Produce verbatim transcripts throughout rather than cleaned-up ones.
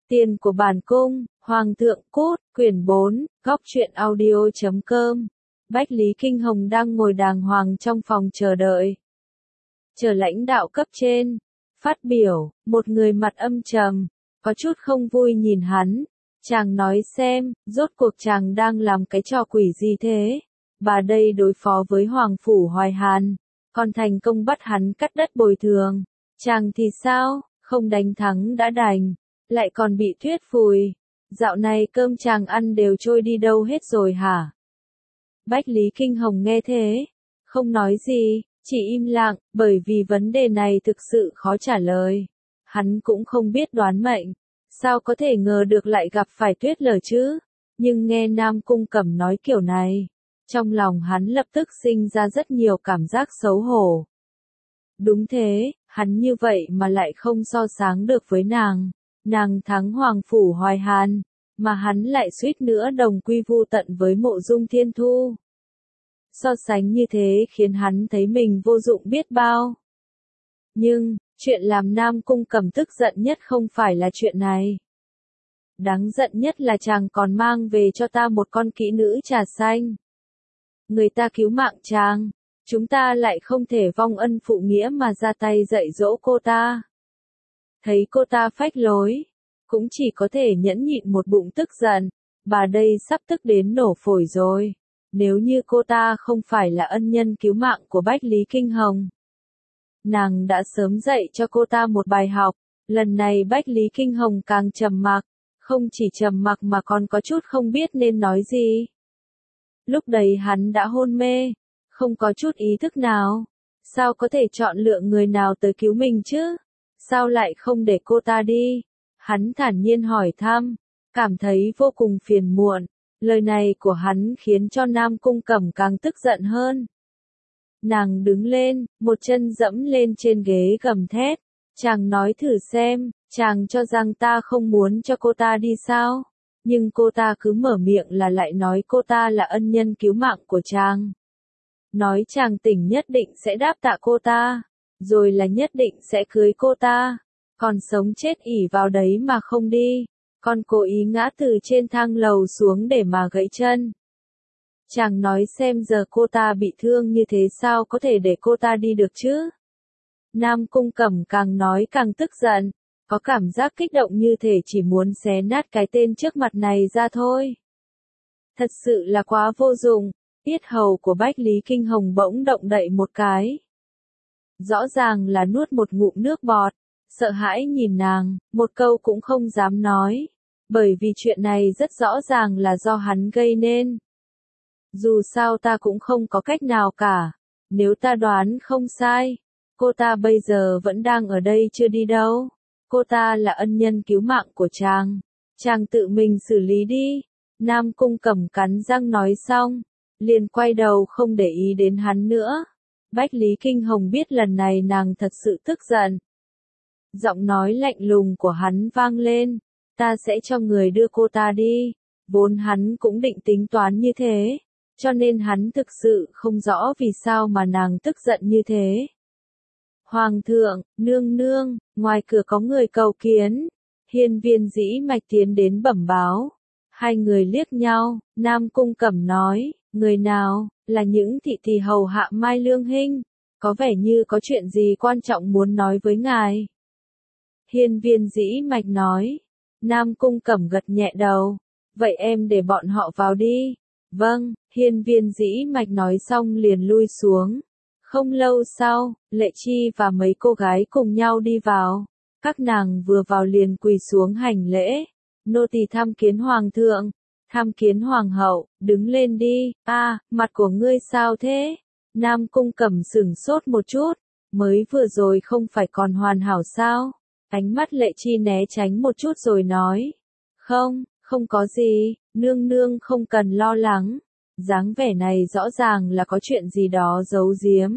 Tiền của bản cung, Hoàng thượng cút, quyển bốn, góc truyện audio chấm com. Bách Lý Kinh Hồng đang ngồi đàng hoàng trong phòng chờ đợi. Chờ lãnh đạo cấp trên. Phát biểu, một người mặt âm trầm, có chút không vui nhìn hắn. Chàng nói xem, rốt cuộc chàng đang làm cái trò quỷ gì thế? Bà đây đối phó với Hoàng Phủ Hoài Hàn, còn thành công bắt hắn cắt đất bồi thường. Chàng thì sao, không đánh thắng đã đành, lại còn bị thuyết phùi. Dạo này cơm chàng ăn đều trôi đi đâu hết rồi hả? Bách Lý Kinh Hồng nghe thế, không nói gì, chỉ im lặng, bởi vì vấn đề này thực sự khó trả lời. Hắn cũng không biết đoán mệnh, sao có thể ngờ được lại gặp phải Tuyết Lở chứ? Nhưng nghe Nam Cung Cẩm nói kiểu này, trong lòng hắn lập tức sinh ra rất nhiều cảm giác xấu hổ. Đúng thế, hắn như vậy mà lại không so sánh được với nàng. Nàng thắng Hoàng Phủ Hoài Hàn, mà hắn lại suýt nữa đồng quy vu tận với Mộ Dung Thiên Thu. So sánh như thế khiến hắn thấy mình vô dụng biết bao. Nhưng, chuyện làm Nam Cung Cẩm tức giận nhất không phải là chuyện này. Đáng giận nhất là chàng còn mang về cho ta một con kỹ nữ trà xanh. Người ta cứu mạng chàng, chúng ta lại không thể vong ân phụ nghĩa mà ra tay dạy dỗ cô ta. Thấy cô ta phách lối, cũng chỉ có thể nhẫn nhịn một bụng tức giận, bà đây sắp tức đến nổ phổi rồi. Nếu như cô ta không phải là ân nhân cứu mạng của Bách Lý Kinh Hồng, nàng đã sớm dạy cho cô ta một bài học. Lần này Bách Lý Kinh Hồng càng trầm mặc, không chỉ trầm mặc mà còn có chút không biết nên nói gì. Lúc đấy hắn đã hôn mê, không có chút ý thức nào. Sao có thể chọn lựa người nào tới cứu mình chứ? Sao lại không để cô ta đi? Hắn thản nhiên hỏi thăm, cảm thấy vô cùng phiền muộn. Lời này của hắn khiến cho Nam Cung Cẩm càng tức giận hơn. Nàng đứng lên, một chân dẫm lên trên ghế gầm thét. Chàng nói thử xem, chàng cho rằng ta không muốn cho cô ta đi sao? Nhưng cô ta cứ mở miệng là lại nói cô ta là ân nhân cứu mạng của chàng. Nói chàng tỉnh nhất định sẽ đáp tạ cô ta, rồi là nhất định sẽ cưới cô ta. Còn sống chết ỷ vào đấy mà không đi, còn cố ý ngã từ trên thang lầu xuống để mà gãy chân. Chàng nói xem giờ cô ta bị thương như thế sao có thể để cô ta đi được chứ? Nam Cung Cẩm càng nói càng tức giận, có cảm giác kích động như thể chỉ muốn xé nát cái tên trước mặt này ra thôi. Thật sự là quá vô dụng. Yết hầu của Bách Lý Kinh Hồng bỗng động đậy một cái. Rõ ràng là nuốt một ngụm nước bọt, sợ hãi nhìn nàng, một câu cũng không dám nói. Bởi vì chuyện này rất rõ ràng là do hắn gây nên. Dù sao ta cũng không có cách nào cả. Nếu ta đoán không sai, cô ta bây giờ vẫn đang ở đây chưa đi đâu. Cô ta là ân nhân cứu mạng của chàng. Chàng tự mình xử lý đi. Nam Cung Cẩm cắn răng nói xong, liền quay đầu không để ý đến hắn nữa. Bách Lý Kinh Hồng biết lần này nàng thật sự tức giận. Giọng nói lạnh lùng của hắn vang lên, ta sẽ cho người đưa cô ta đi. Vốn hắn cũng định tính toán như thế, cho nên hắn thực sự không rõ vì sao mà nàng tức giận như thế. Hoàng thượng, nương nương, ngoài cửa có người cầu kiến. Hiên Viên Dĩ Mạch tiến đến bẩm báo. Hai người liếc nhau, Nam Cung Cẩm nói, người nào, là những thị tỳ hầu hạ Mai Lương Hinh, có vẻ như có chuyện gì quan trọng muốn nói với ngài. Hiên Viên Dĩ Mạch nói, Nam Cung Cẩm gật nhẹ đầu, vậy em để bọn họ vào đi. Vâng, Hiên Viên Dĩ Mạch nói xong liền lui xuống. Không lâu sau, Lệ Chi và mấy cô gái cùng nhau đi vào. Các nàng vừa vào liền quỳ xuống hành lễ. Nô tỳ tham kiến hoàng thượng, tham kiến hoàng hậu, đứng lên đi. A, à, mặt của ngươi sao thế? Nam Cung Cẩm sửng sốt một chút, mới vừa rồi không phải còn hoàn hảo sao? Ánh mắt Lệ Chi né tránh một chút rồi nói, không, không có gì, nương nương không cần lo lắng. Dáng vẻ này rõ ràng là có chuyện gì đó giấu giếm.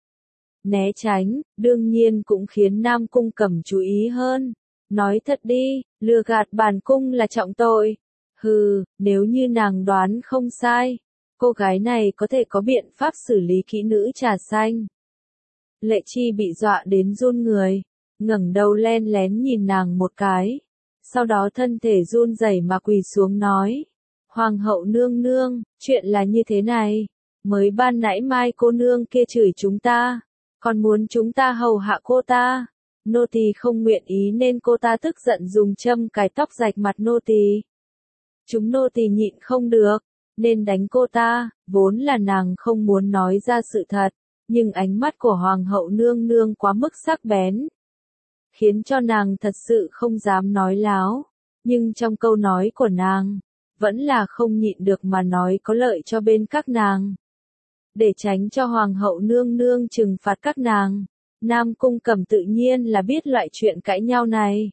Né tránh, đương nhiên cũng khiến Nam Cung Cẩm chú ý hơn. Nói thật đi, lừa gạt bản cung là trọng tội. Hừ, nếu như nàng đoán không sai, cô gái này có thể có biện pháp xử lý kỹ nữ trà xanh. Lệ Chi bị dọa đến run người, ngẩng đầu len lén nhìn nàng một cái. sau đó thân thể run rẩy mà quỳ xuống nói. Hoàng hậu nương nương, chuyện là như thế này, mới ban nãy Mai cô nương kia chửi chúng ta, còn muốn chúng ta hầu hạ cô ta. Nô tỳ không nguyện ý nên cô ta tức giận dùng châm cài tóc rạch mặt nô tỳ. Chúng nô tỳ nhịn không được, nên đánh cô ta, vốn là nàng không muốn nói ra sự thật, nhưng ánh mắt của Hoàng hậu nương nương quá mức sắc bén, khiến cho nàng thật sự không dám nói láo, nhưng trong câu nói của nàng, vẫn là không nhịn được mà nói có lợi cho bên các nàng. Để tránh cho Hoàng hậu nương nương trừng phạt các nàng, Nam Cung Cẩm tự nhiên là biết loại chuyện cãi nhau này.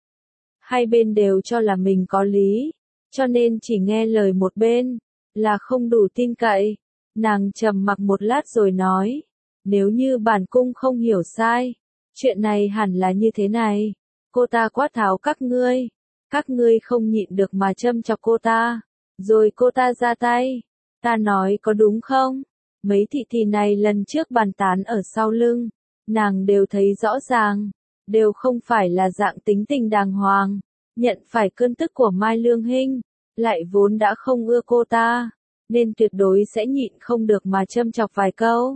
Hai bên đều cho là mình có lý, cho nên chỉ nghe lời một bên, là không đủ tin cậy. Nàng trầm mặc một lát rồi nói, nếu như bản cung không hiểu sai, chuyện này hẳn là như thế này, cô ta quát tháo các ngươi, các ngươi không nhịn được mà châm chọc cô ta, rồi cô ta ra tay, ta nói có đúng không? Mấy thị thị này lần trước bàn tán ở sau lưng, nàng đều thấy rõ ràng, đều không phải là dạng tính tình đàng hoàng, nhận phải cơn tức của Mai Lương Hinh, lại vốn đã không ưa cô ta, nên tuyệt đối sẽ nhịn không được mà châm chọc vài câu.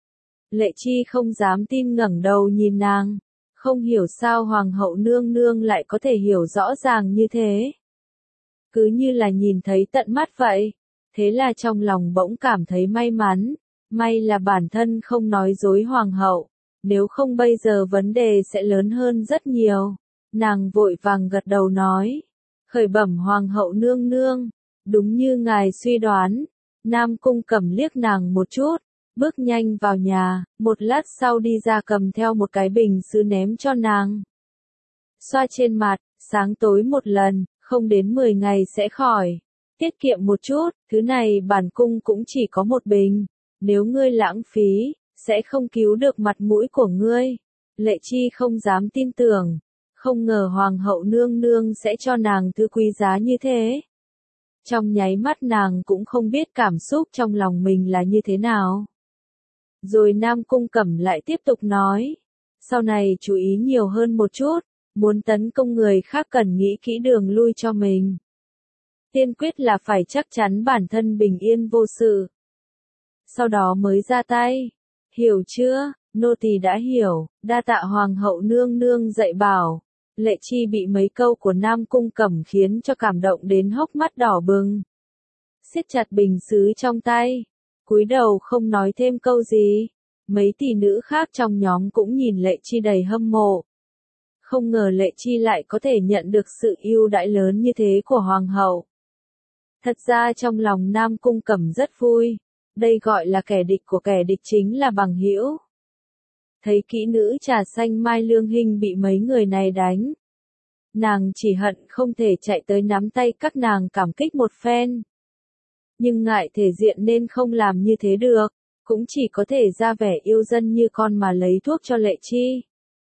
Lệ Chi không dám tin ngẩng đầu nhìn nàng, không hiểu sao Hoàng hậu nương nương lại có thể hiểu rõ ràng như thế. Cứ như là nhìn thấy tận mắt vậy, thế là trong lòng bỗng cảm thấy may mắn, may là bản thân không nói dối Hoàng hậu, nếu không bây giờ vấn đề sẽ lớn hơn rất nhiều. Nàng vội vàng gật đầu nói, khởi bẩm Hoàng hậu nương nương, đúng như ngài suy đoán. Nam Cung Cẩm liếc nàng một chút, bước nhanh vào nhà, một lát sau đi ra cầm theo một cái bình sứ ném cho nàng. Xoa trên mặt, sáng tối một lần, không đến mười ngày sẽ khỏi. Tiết kiệm một chút, thứ này bản cung cũng chỉ có một bình, nếu ngươi lãng phí, sẽ không cứu được mặt mũi của ngươi. Lệ Chi không dám tin tưởng, không ngờ Hoàng hậu nương nương sẽ cho nàng thứ quý giá như thế. Trong nháy mắt nàng cũng không biết cảm xúc trong lòng mình là như thế nào. Rồi Nam Cung Cẩm lại tiếp tục nói, sau này chú ý nhiều hơn một chút, muốn tấn công người khác cần nghĩ kỹ đường lui cho mình. Tiên quyết là phải chắc chắn bản thân bình yên vô sự. Sau đó mới ra tay. Hiểu chưa? Nô tỳ đã hiểu, đa tạ Hoàng hậu nương nương dạy bảo. Lệ Chi bị mấy câu của Nam Cung Cẩm khiến cho cảm động đến hốc mắt đỏ bừng. Siết chặt bình sứ trong tay, cúi đầu không nói thêm câu gì. Mấy tỷ nữ khác trong nhóm cũng nhìn Lệ Chi đầy hâm mộ. Không ngờ Lệ Chi lại có thể nhận được sự ưu đãi lớn như thế của Hoàng hậu. Thật ra trong lòng Nam Cung Cẩm rất vui, đây gọi là kẻ địch của kẻ địch chính là bằng hữu. Thấy kỹ nữ trà xanh Mai Lương Hinh bị mấy người này đánh, nàng chỉ hận không thể chạy tới nắm tay các nàng cảm kích một phen. Nhưng ngại thể diện nên không làm như thế được, cũng chỉ có thể ra vẻ yêu dân như con mà lấy thuốc cho Lệ Chi.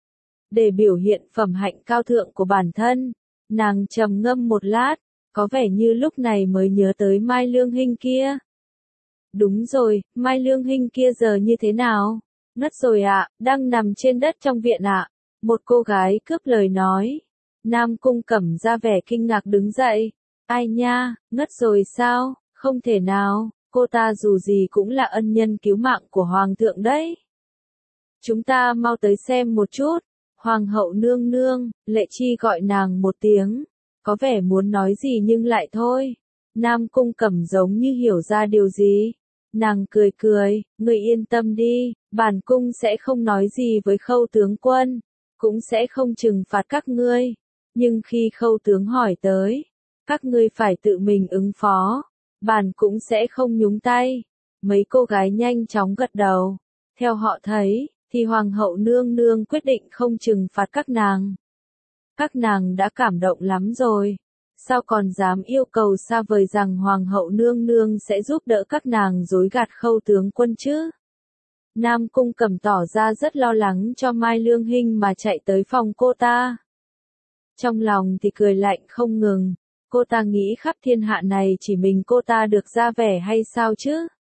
Để biểu hiện phẩm hạnh cao thượng của bản thân, nàng trầm ngâm một lát, có vẻ như lúc này mới nhớ tới Mai Lương Hinh kia. Đúng rồi, Mai Lương Hinh kia giờ như thế nào? Ngất rồi ạ, đang nằm trên đất trong viện ạ. Một cô gái cướp lời nói. Nam Cung Cẩm ra vẻ kinh ngạc đứng dậy. Ai nha, ngất rồi sao? Không thể nào, cô ta dù gì cũng là ân nhân cứu mạng của Hoàng thượng đấy. Chúng ta mau tới xem một chút. Hoàng hậu nương nương, Lệ Chi gọi nàng một tiếng. Có vẻ muốn nói gì nhưng lại thôi. Nam Cung Cẩm giống như hiểu ra điều gì. Nàng cười cười, người yên tâm đi, bản cung sẽ không nói gì với Khâu tướng quân, cũng sẽ không trừng phạt các ngươi. Nhưng khi Khâu tướng hỏi tới, các ngươi phải tự mình ứng phó, bản cũng sẽ không nhúng tay. Mấy cô gái nhanh chóng gật đầu. Theo họ thấy, thì Hoàng hậu nương nương quyết định không trừng phạt các nàng. Các nàng đã cảm động lắm rồi. Sao còn dám yêu cầu xa vời rằng Hoàng hậu nương nương sẽ giúp đỡ các nàng dối gạt Khâu tướng quân chứ? Nam Cung Cẩm tỏ ra rất lo lắng cho Mai Lương Hinh mà chạy tới phòng cô ta. Trong lòng thì cười lạnh không ngừng, cô ta nghĩ khắp thiên hạ này chỉ mình cô ta được ra vẻ hay sao chứ?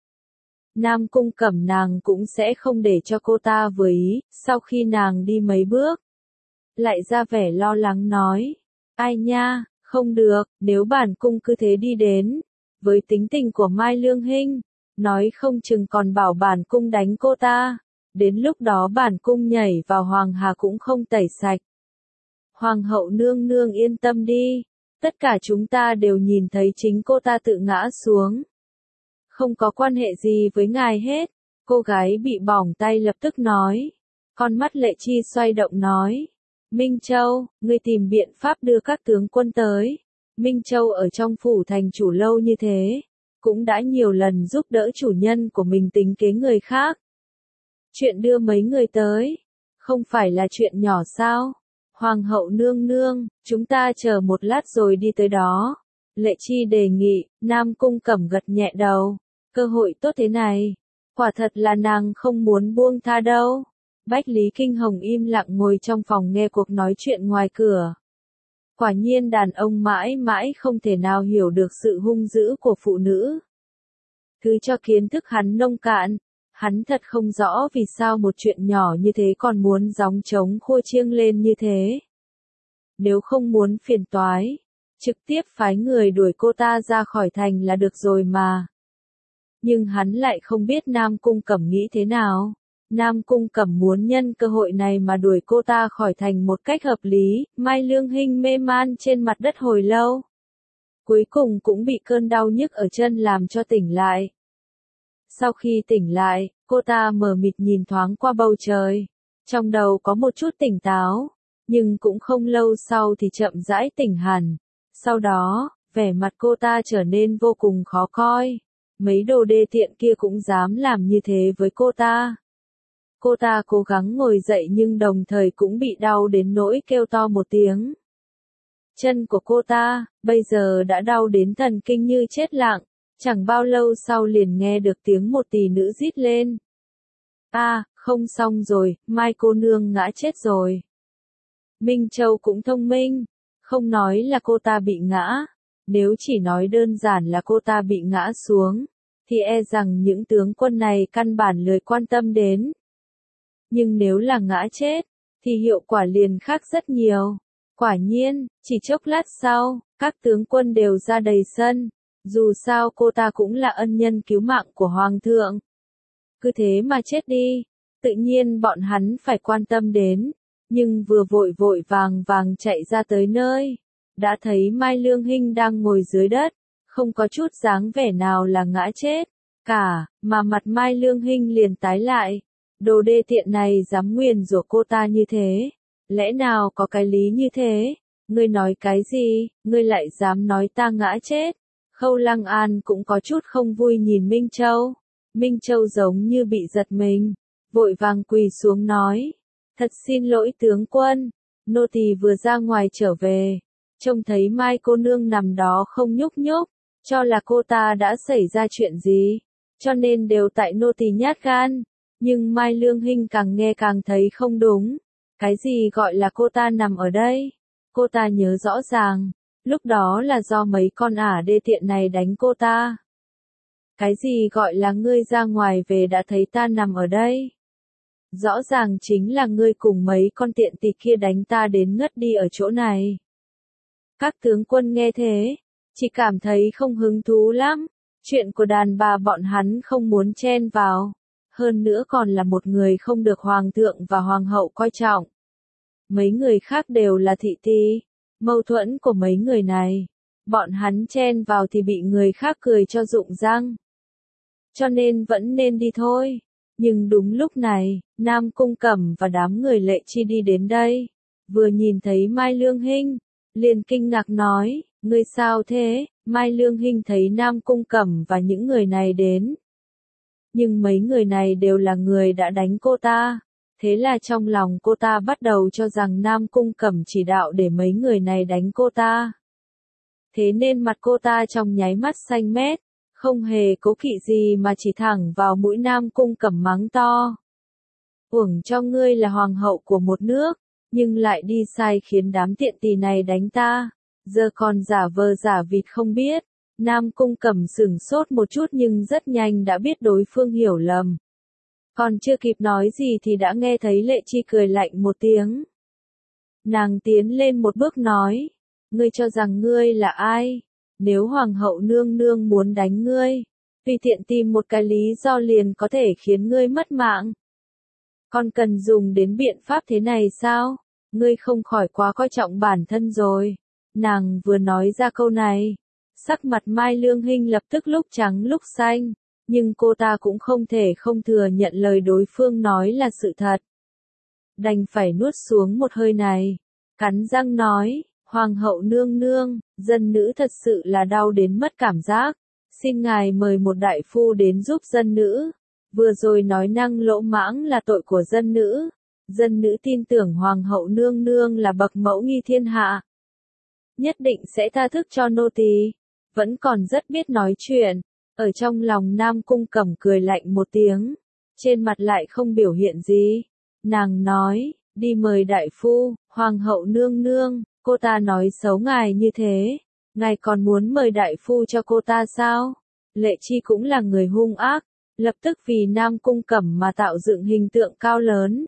Nam Cung Cẩm nàng cũng sẽ không để cho cô ta vừa ý, sau khi nàng đi mấy bước. Lại ra vẻ lo lắng nói, Ai nha, không được, nếu bản cung cứ thế đi đến, với tính tình của Mai Lương Hinh, nói không chừng còn bảo bản cung đánh cô ta, đến lúc đó bản cung nhảy vào hoàng hà cũng không tẩy sạch. Hoàng hậu nương nương yên tâm đi, tất cả chúng ta đều nhìn thấy chính cô ta tự ngã xuống. Không có quan hệ gì với ngài hết, cô gái bị bỏng tay lập tức nói. Con mắt Lệ Chi xoay động nói. Minh Châu, ngươi tìm biện pháp đưa các tướng quân tới. Minh Châu ở trong phủ thành chủ lâu như thế, cũng đã nhiều lần giúp đỡ chủ nhân của mình tính kế người khác. Chuyện đưa mấy người tới, không phải là chuyện nhỏ sao? Hoàng hậu nương nương, chúng ta chờ một lát rồi đi tới đó. Lệ Chi đề nghị, Nam Cung Cẩm gật nhẹ đầu. Cơ hội tốt thế này, quả thật là nàng không muốn buông tha đâu. Bách Lý Kinh Hồng im lặng ngồi trong phòng nghe cuộc nói chuyện ngoài cửa. Quả nhiên đàn ông mãi mãi không thể nào hiểu được sự hung dữ của phụ nữ. Thứ cho kiến thức hắn nông cạn, hắn thật không rõ vì sao một chuyện nhỏ như thế còn muốn gióng trống khua chiêng lên như thế. Nếu không muốn phiền toái, trực tiếp phái người đuổi cô ta ra khỏi thành là được rồi mà. Nhưng hắn lại không biết Nam Cung Cẩm nghĩ thế nào. Nam Cung Cẩm muốn nhân cơ hội này mà đuổi cô ta khỏi thành một cách hợp lý. Mai Lương Hinh mê man trên mặt đất hồi lâu. Cuối cùng cũng bị cơn đau nhức ở chân làm cho tỉnh lại. Sau khi tỉnh lại, cô ta mờ mịt nhìn thoáng qua bầu trời. Trong đầu có một chút tỉnh táo, nhưng cũng không lâu sau thì chậm rãi tỉnh hẳn. Sau đó, vẻ mặt cô ta trở nên vô cùng khó coi. Mấy đồ đê tiện kia cũng dám làm như thế với cô ta. Cô ta cố gắng ngồi dậy nhưng đồng thời cũng bị đau đến nỗi kêu to một tiếng. Chân của cô ta, bây giờ đã đau đến thần kinh như chết lặng, chẳng bao lâu sau liền nghe được tiếng một tỷ nữ rít lên. A, à, không xong rồi, Mai cô nương ngã chết rồi. Minh Châu cũng thông minh, không nói là cô ta bị ngã, nếu chỉ nói đơn giản là cô ta bị ngã xuống, thì e rằng những tướng quân này căn bản lười quan tâm đến. Nhưng nếu là ngã chết, thì hiệu quả liền khác rất nhiều. Quả nhiên, chỉ chốc lát sau, các tướng quân đều ra đầy sân. Dù sao cô ta cũng là ân nhân cứu mạng của Hoàng thượng. Cứ thế mà chết đi, tự nhiên bọn hắn phải quan tâm đến. Nhưng vừa vội vội vàng vàng chạy ra tới nơi, đã thấy Mai Lương Hinh đang ngồi dưới đất, không có chút dáng vẻ nào là ngã chết cả, mà mặt Mai Lương Hinh liền tái lại. Đồ đê tiện này dám nguyền rủa cô ta như thế, lẽ nào có cái lý như thế? Ngươi nói cái gì, ngươi lại dám nói ta ngã chết? Khâu Lăng An cũng có chút không vui nhìn Minh Châu. Minh Châu giống như bị giật mình, vội vàng quỳ xuống nói. Thật xin lỗi tướng quân, nô tỳ vừa ra ngoài trở về, trông thấy Mai cô nương nằm đó không nhúc nhúc, cho là cô ta đã xảy ra chuyện gì, cho nên đều tại nô tỳ nhát gan. Nhưng Mai Lương Hinh càng nghe càng thấy không đúng. Cái gì gọi là cô ta nằm ở đây? Cô ta nhớ rõ ràng, lúc đó là do mấy con ả đê tiện này đánh cô ta. Cái gì gọi là ngươi ra ngoài về đã thấy ta nằm ở đây? Rõ ràng chính là ngươi cùng mấy con tiện tỳ kia đánh ta đến ngất đi ở chỗ này. Các tướng quân nghe thế, chỉ cảm thấy không hứng thú lắm. Chuyện của đàn bà bọn hắn không muốn chen vào. Hơn nữa còn là một người không được hoàng thượng và hoàng hậu coi trọng. Mấy người khác đều là thị tỳ. Mâu thuẫn của mấy người này, bọn hắn chen vào thì bị người khác cười cho rụng răng. Cho nên vẫn nên đi thôi. Nhưng đúng lúc này, Nam Cung Cẩm và đám người Lệ Chi đi đến đây. Vừa nhìn thấy Mai Lương Hinh, liền kinh ngạc nói, ngươi sao thế? Mai Lương Hinh thấy Nam Cung Cẩm và những người này đến. Nhưng mấy người này đều là người đã đánh cô ta. Thế là trong lòng cô ta bắt đầu cho rằng Nam Cung Cẩm chỉ đạo để mấy người này đánh cô ta. Thế nên mặt cô ta trong nháy mắt xanh mét, không hề cố kỵ gì mà chỉ thẳng vào mũi Nam Cung Cẩm mắng to. Uổng cho ngươi là hoàng hậu của một nước, nhưng lại đi sai khiến đám tiện tỳ này đánh ta, giờ còn giả vờ giả vịt không biết. Nam Cung Cẩm sửng sốt một chút nhưng rất nhanh đã biết đối phương hiểu lầm. Còn chưa kịp nói gì thì đã nghe thấy Lệ Chi cười lạnh một tiếng. Nàng tiến lên một bước nói, ngươi cho rằng ngươi là ai? Nếu hoàng hậu nương nương muốn đánh ngươi, tùy tiện tìm một cái lý do liền có thể khiến ngươi mất mạng. Còn cần dùng đến biện pháp thế này sao? Ngươi không khỏi quá coi trọng bản thân rồi. Nàng vừa nói ra câu này, sắc mặt Mai Lương Hinh lập tức lúc trắng lúc xanh, nhưng cô ta cũng không thể không thừa nhận lời đối phương nói là sự thật. Đành phải nuốt xuống một hơi này, cắn răng nói, hoàng hậu nương nương, dân nữ thật sự là đau đến mất cảm giác, xin ngài mời một đại phu đến giúp dân nữ. Vừa rồi nói năng lỗ mãng là tội của dân nữ, dân nữ tin tưởng hoàng hậu nương nương là bậc mẫu nghi thiên hạ, nhất định sẽ tha thứ cho nô tỳ. Vẫn còn rất biết nói chuyện. Ở trong lòng Nam Cung Cẩm cười lạnh một tiếng, trên mặt lại không biểu hiện gì. Nàng nói, đi mời đại phu, hoàng hậu nương nương, cô ta nói xấu ngài như thế, ngài còn muốn mời đại phu cho cô ta sao? Lệ Chi cũng là người hung ác, lập tức vì Nam Cung Cẩm mà tạo dựng hình tượng cao lớn.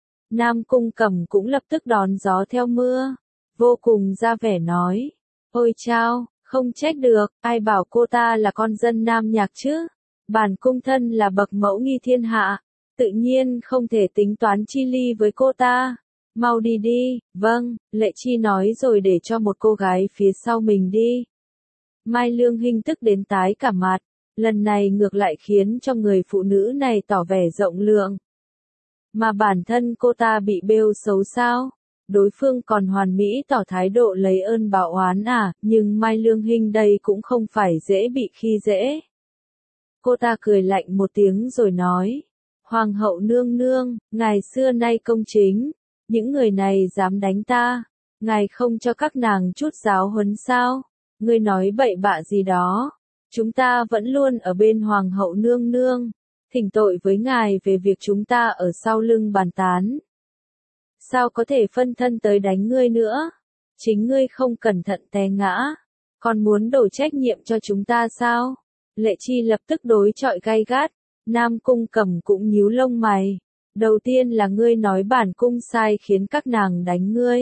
Nam Cung Cẩm cũng lập tức đón gió theo mưa, vô cùng ra vẻ nói, ôi chao, không trách được, ai bảo cô ta là con dân Nam Nhạc chứ? Bản cung thân là bậc mẫu nghi thiên hạ, tự nhiên không thể tính toán chi ly với cô ta. Mau đi đi, vâng, Lệ Chi nói rồi để cho một cô gái phía sau mình đi. Mai Lương Hinh tức đến tái cả mặt, lần này ngược lại khiến cho người phụ nữ này tỏ vẻ rộng lượng. Mà bản thân cô ta bị bêu xấu sao? Đối phương còn hoàn mỹ tỏ thái độ lấy ơn báo oán à, nhưng Mai Lương Hinh đây cũng không phải dễ bị khi dễ. Cô ta cười lạnh một tiếng rồi nói, hoàng hậu nương nương, ngài xưa nay công chính, những người này dám đánh ta, ngài không cho các nàng chút giáo huấn sao? Ngươi nói bậy bạ gì đó, chúng ta vẫn luôn ở bên hoàng hậu nương nương, thỉnh tội với ngài về việc chúng ta ở sau lưng bàn tán. Sao có thể phân thân tới đánh ngươi nữa? Chính ngươi không cẩn thận té ngã, còn muốn đổ trách nhiệm cho chúng ta sao? Lệ Chi lập tức đối chọi gay gắt, Nam Cung Cẩm cũng nhíu lông mày. Đầu tiên là ngươi nói bản cung sai khiến các nàng đánh ngươi.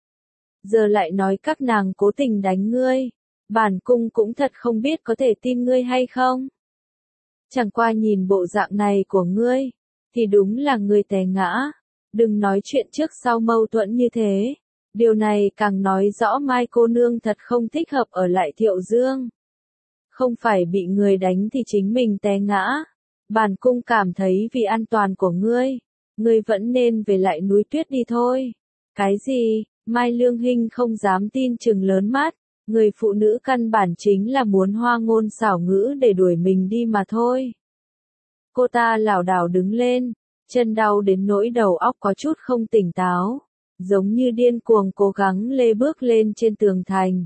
Giờ lại nói các nàng cố tình đánh ngươi. Bản cung cũng thật không biết có thể tin ngươi hay không. Chẳng qua nhìn bộ dạng này của ngươi, thì đúng là ngươi té ngã. Đừng nói chuyện trước sau mâu thuẫn như thế. Điều này càng nói rõ Mai cô nương thật không thích hợp ở lại Thiệu Dương. Không phải bị người đánh thì chính mình té ngã. Bản cung cảm thấy vì an toàn của ngươi, ngươi vẫn nên về lại núi tuyết đi thôi. Cái gì? Mai Lương Hinh không dám tin chừng lớn mắt. Người phụ nữ căn bản chính là muốn hoa ngôn xảo ngữ để đuổi mình đi mà thôi. Cô ta lảo đảo đứng lên, chân đau đến nỗi đầu óc có chút không tỉnh táo, giống như điên cuồng cố gắng lê bước lên trên tường thành.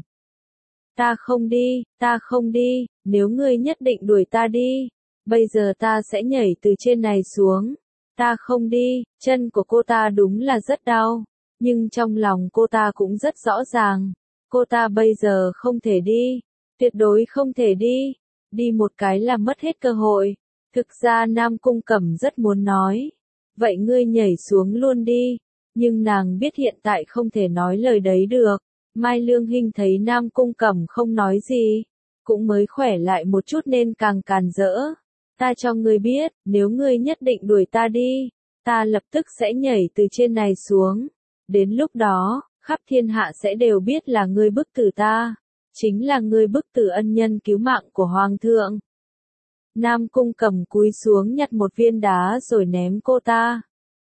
Ta không đi, ta không đi, nếu ngươi nhất định đuổi ta đi, bây giờ ta sẽ nhảy từ trên này xuống. Ta không đi, chân của cô ta đúng là rất đau, nhưng trong lòng cô ta cũng rất rõ ràng. Cô ta bây giờ không thể đi, tuyệt đối không thể đi, đi một cái là mất hết cơ hội. Thực ra Nam Cung Cẩm rất muốn nói, vậy ngươi nhảy xuống luôn đi, nhưng nàng biết hiện tại không thể nói lời đấy được. Mai Lương Hinh thấy Nam Cung Cẩm không nói gì, cũng mới khỏe lại một chút nên càng càn rỡ. Ta cho ngươi biết, nếu ngươi nhất định đuổi ta đi, ta lập tức sẽ nhảy từ trên này xuống. Đến lúc đó, khắp thiên hạ sẽ đều biết là ngươi bức tử ta, chính là ngươi bức tử ân nhân cứu mạng của Hoàng thượng. Nam Cung Cẩm cúi xuống nhặt một viên đá rồi ném cô ta.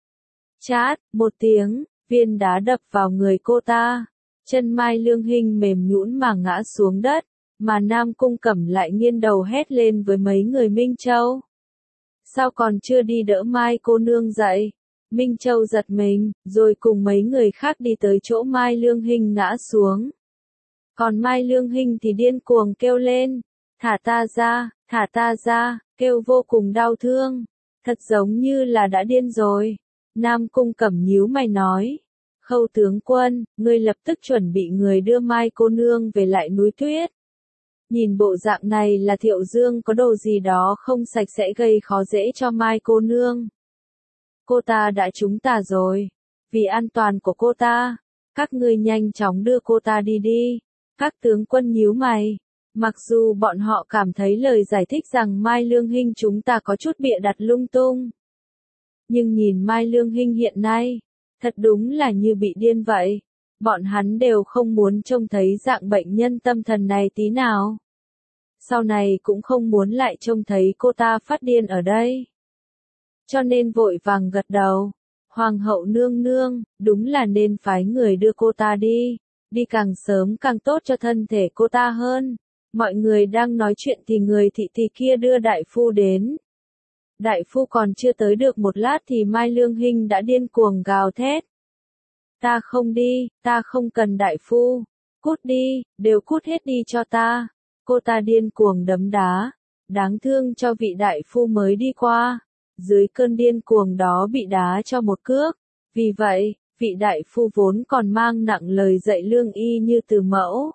Chát, một tiếng, viên đá đập vào người cô ta. Chân Mai Lương Hinh mềm nhũn mà ngã xuống đất, mà Nam Cung Cẩm lại nghiêng đầu hét lên với mấy người Minh Châu. Sao còn chưa đi đỡ Mai cô nương dậy? Minh Châu giật mình, rồi cùng mấy người khác đi tới chỗ Mai Lương Hinh ngã xuống. Còn Mai Lương Hinh thì điên cuồng kêu lên, thả ta ra, thả ta ra, kêu vô cùng đau thương, thật giống như là đã điên rồi. Nam Cung Cẩm nhíu mày nói, Khâu tướng quân, ngươi lập tức chuẩn bị người đưa Mai cô nương về lại núi tuyết. Nhìn bộ dạng này là Thiệu Dương có đồ gì đó không sạch sẽ gây khó dễ cho Mai cô nương. Cô ta đã trúng tà rồi, vì an toàn của cô ta, Các ngươi nhanh chóng đưa cô ta đi đi. Các tướng quân nhíu mày. Mặc dù bọn họ cảm thấy lời giải thích rằng Mai Lương Hinh chúng ta có chút bịa đặt lung tung. Nhưng nhìn Mai Lương Hinh hiện nay, thật đúng là như bị điên vậy. Bọn hắn đều không muốn trông thấy dạng bệnh nhân tâm thần này tí nào. Sau này cũng không muốn lại trông thấy cô ta phát điên ở đây. Cho nên vội vàng gật đầu. Hoàng hậu nương nương, đúng là nên phái người đưa cô ta đi. Đi càng sớm càng tốt cho thân thể cô ta hơn. Mọi người đang nói chuyện thì người thị thị kia đưa đại phu đến. Đại phu còn chưa tới được một lát thì Mai Lương Hinh đã điên cuồng gào thét. Ta không đi, ta không cần đại phu. Cút đi, đều cút hết đi cho ta. Cô ta điên cuồng đấm đá. Đáng thương cho vị đại phu mới đi qua. Dưới cơn điên cuồng đó bị đá cho một cước. Vì vậy, vị đại phu vốn còn mang nặng lời dạy lương y như từ mẫu.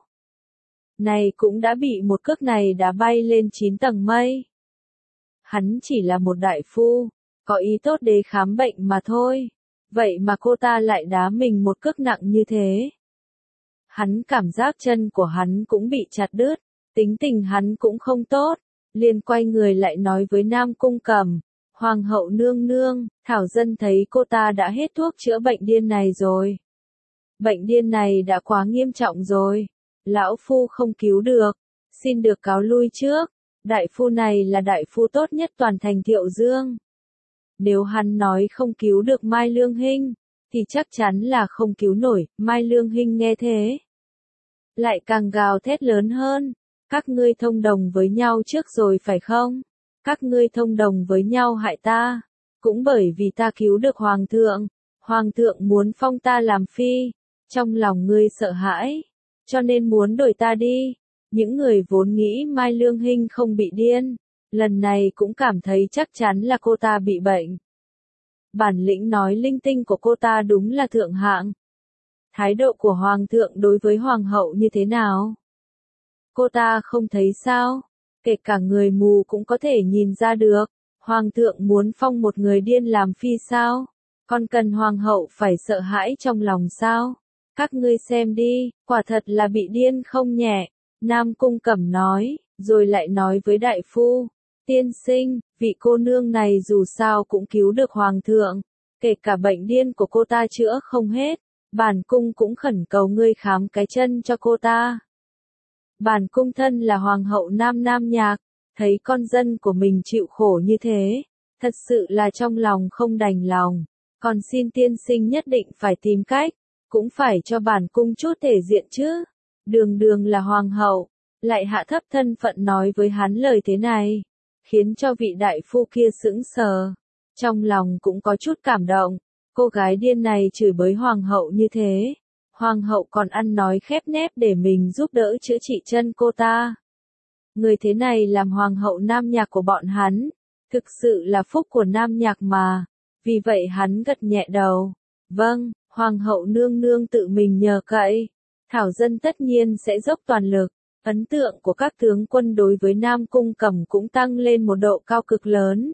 Này cũng đã bị một cước này đá bay lên chín tầng mây. Hắn chỉ là một đại phu, có ý tốt để khám bệnh mà thôi. Vậy mà cô ta lại đá mình một cước nặng như thế. Hắn cảm giác chân của hắn cũng bị chặt đứt, tính tình hắn cũng không tốt, liền quay người lại nói với Nam Cung Cẩm, Hoàng hậu nương nương, Thảo dân thấy cô ta đã hết thuốc chữa bệnh điên này rồi. Bệnh điên này đã quá nghiêm trọng rồi, lão phu không cứu được, xin được cáo lui trước. Đại phu này là đại phu tốt nhất toàn thành Thiệu Dương. Nếu hắn nói không cứu được Mai Lương Hinh, thì chắc chắn là không cứu nổi. Mai Lương Hinh nghe thế, lại càng gào thét lớn hơn. Các ngươi thông đồng với nhau trước rồi phải không? Các ngươi thông đồng với nhau hại ta. Cũng bởi vì ta cứu được Hoàng thượng. Hoàng thượng muốn phong ta làm phi. Trong lòng ngươi sợ hãi. Cho nên muốn đổi ta đi. Những người vốn nghĩ Mai Lương Hinh không bị điên. Lần này cũng cảm thấy chắc chắn là cô ta bị bệnh. Bản lĩnh nói linh tinh của cô ta đúng là thượng hạng. Thái độ của Hoàng thượng đối với Hoàng hậu như thế nào? Cô ta không thấy sao? Kể cả người mù cũng có thể nhìn ra được. Hoàng thượng muốn phong một người điên làm phi sao? Còn cần Hoàng hậu phải sợ hãi trong lòng sao? Các ngươi xem đi, quả thật là bị điên không nhẹ. Nam Cung Cẩm nói, rồi lại nói với đại phu. Tiên sinh, vị cô nương này dù sao cũng cứu được Hoàng thượng. Kể cả bệnh điên của cô ta chữa không hết. Bản cung cũng khẩn cầu ngươi khám cái chân cho cô ta. Bản cung thân là Hoàng hậu Nam Nam Nhạc. Thấy con dân của mình chịu khổ như thế. Thật sự là trong lòng không đành lòng. Còn xin tiên sinh nhất định phải tìm cách. Cũng phải cho bản cung chút thể diện chứ. Đường đường là Hoàng hậu. Lại hạ thấp thân phận nói với hắn lời thế này. Khiến cho vị đại phu kia sững sờ. Trong lòng cũng có chút cảm động. Cô gái điên này chửi bới Hoàng hậu như thế. Hoàng hậu còn ăn nói khép nép để mình giúp đỡ chữa trị chân cô ta. Người thế này làm Hoàng hậu Nam Nhạc của bọn hắn. Thực sự là phúc của Nam Nhạc mà. Vì vậy hắn gật nhẹ đầu. Vâng, Hoàng hậu nương nương tự mình nhờ cậy. Thảo dân tất nhiên sẽ dốc toàn lực. Ấn tượng của các tướng quân đối với Nam Cung Cẩm cũng tăng lên một độ cao cực lớn.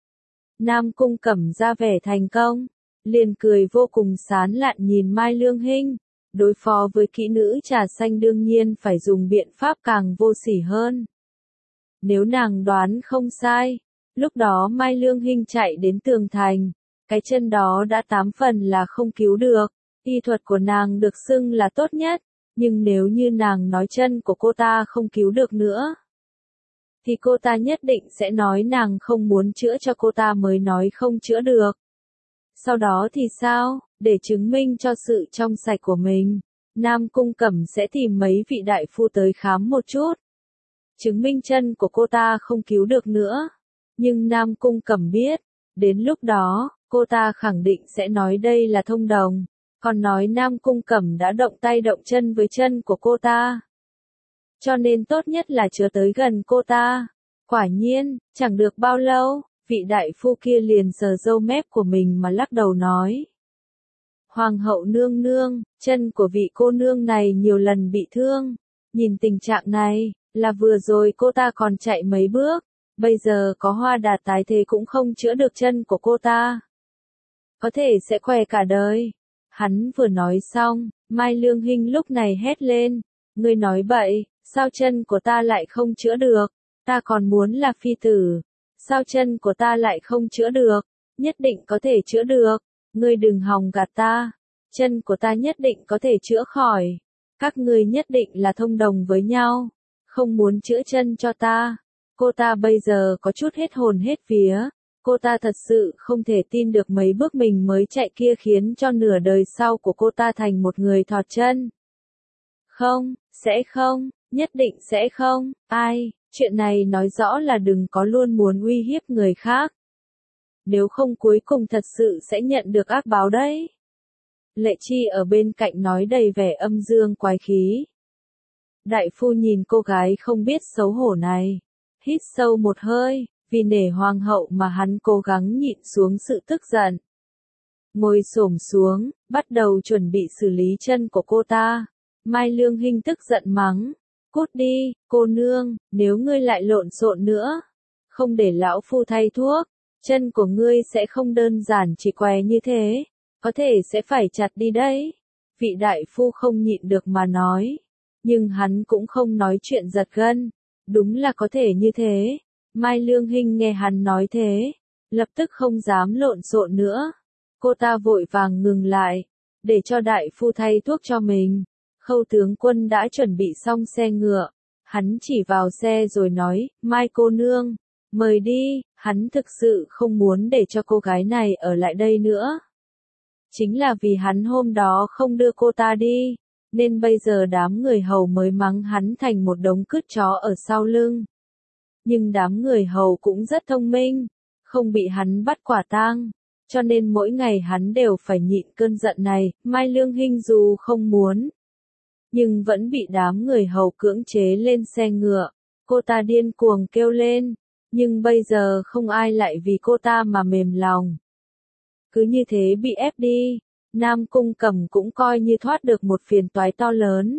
Nam Cung Cẩm ra vẻ thành công. Liền cười vô cùng sán lạn nhìn Mai Lương Hinh. Đối phó với kỹ nữ trà xanh đương nhiên phải dùng biện pháp càng vô sỉ hơn. Nếu nàng đoán không sai, lúc đó Mai Lương Hinh chạy đến tường thành, cái chân đó đã tám phần là không cứu được, y thuật của nàng được xưng là tốt nhất, nhưng nếu như nàng nói chân của cô ta không cứu được nữa, thì cô ta nhất định sẽ nói nàng không muốn chữa cho cô ta mới nói không chữa được. Sau đó thì sao, để chứng minh cho sự trong sạch của mình, Nam Cung Cẩm sẽ tìm mấy vị đại phu tới khám một chút. Chứng minh chân của cô ta không cứu được nữa. Nhưng Nam Cung Cẩm biết, đến lúc đó, cô ta khẳng định sẽ nói đây là thông đồng, còn nói Nam Cung Cẩm đã động tay động chân với chân của cô ta. Cho nên tốt nhất là chứa tới gần cô ta. Quả nhiên, chẳng được bao lâu, vị đại phu kia liền sờ râu mép của mình mà lắc đầu nói. Hoàng hậu nương nương, chân của vị cô nương này nhiều lần bị thương. Nhìn tình trạng này, là vừa rồi cô ta còn chạy mấy bước, bây giờ có hoa đà tái thế cũng không chữa được chân của cô ta. Có thể sẽ khỏe cả đời. Hắn vừa nói xong, Mai Lương Hinh lúc này hét lên, ngươi nói bậy, sao chân của ta lại không chữa được, ta còn muốn là phi tử, sao chân của ta lại không chữa được, nhất định có thể chữa được, ngươi đừng hòng gạt ta, chân của ta nhất định có thể chữa khỏi, các ngươi nhất định là thông đồng với nhau, không muốn chữa chân cho ta. Cô ta bây giờ có chút hết hồn hết vía, cô ta thật sự không thể tin được mấy bước mình mới chạy kia khiến cho nửa đời sau của cô ta thành một người thọt chân. Không, sẽ không, nhất định sẽ không, ai, chuyện này nói rõ là đừng có luôn muốn uy hiếp người khác. Nếu không cuối cùng thật sự sẽ nhận được ác báo đấy. Lệ Chi ở bên cạnh nói đầy vẻ âm dương quái khí. Đại phu nhìn cô gái không biết xấu hổ này, hít sâu một hơi, vì nể hoàng hậu mà hắn cố gắng nhịn xuống sự tức giận. Ngồi xổm xuống, bắt đầu chuẩn bị xử lý chân của cô ta. Mai Lương Hinh tức giận mắng, cút đi, cô nương, nếu ngươi lại lộn xộn nữa, không để lão phu thay thuốc, chân của ngươi sẽ không đơn giản chỉ què như thế, có thể sẽ phải chặt đi đấy. Vị đại phu không nhịn được mà nói, nhưng hắn cũng không nói chuyện giật gân, đúng là có thể như thế. Mai Lương Hinh nghe hắn nói thế, lập tức không dám lộn xộn nữa. Cô ta vội vàng ngừng lại, để cho đại phu thay thuốc cho mình. Khâu tướng quân đã chuẩn bị xong xe ngựa, hắn chỉ vào xe rồi nói, Mai cô nương, mời đi, hắn thực sự không muốn để cho cô gái này ở lại đây nữa. Chính là vì hắn hôm đó không đưa cô ta đi, nên bây giờ đám người hầu mới mắng hắn thành một đống cứt chó ở sau lưng. Nhưng đám người hầu cũng rất thông minh, không bị hắn bắt quả tang, cho nên mỗi ngày hắn đều phải nhịn cơn giận này. Mai Lương Hinh dù không muốn, nhưng vẫn bị đám người hầu cưỡng chế lên xe ngựa. Cô ta điên cuồng kêu lên, nhưng bây giờ không ai lại vì cô ta mà mềm lòng. Cứ như thế bị ép đi, Nam Cung Cẩm cũng coi như thoát được một phiền toái to lớn.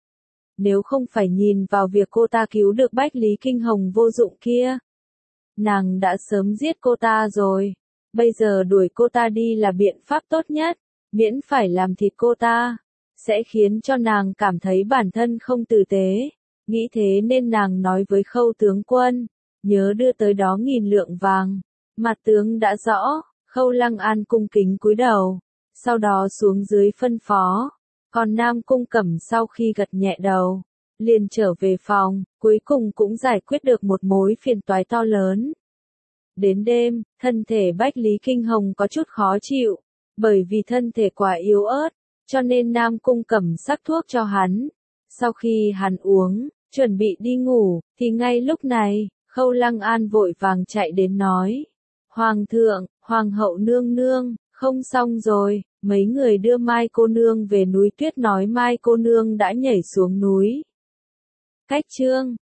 Nếu không phải nhìn vào việc cô ta cứu được Bách Lý Kinh Hồng vô dụng kia, nàng đã sớm giết cô ta rồi. Bây giờ đuổi cô ta đi là biện pháp tốt nhất, miễn phải làm thịt cô ta, sẽ khiến cho nàng cảm thấy bản thân không tử tế. Nghĩ thế nên nàng nói với Khâu tướng quân, nhớ đưa tới đó nghìn lượng vàng. Mặt tướng đã rõ, Khâu Lăng An cung kính cúi đầu, sau đó xuống dưới phân phó. Còn Nam Cung Cẩm sau khi gật nhẹ đầu, liền trở về phòng, cuối cùng cũng giải quyết được một mối phiền toái to lớn. Đến đêm, thân thể Bách Lý Kinh Hồng có chút khó chịu, bởi vì thân thể quá yếu ớt, cho nên Nam Cung Cẩm sắc thuốc cho hắn. Sau khi hắn uống, chuẩn bị đi ngủ, thì ngay lúc này, Khâu Lăng An vội vàng chạy đến nói, Hoàng thượng, Hoàng hậu nương nương, không xong rồi, mấy người đưa Mai cô nương về núi tuyết nói Mai cô nương đã nhảy xuống núi. Cách chương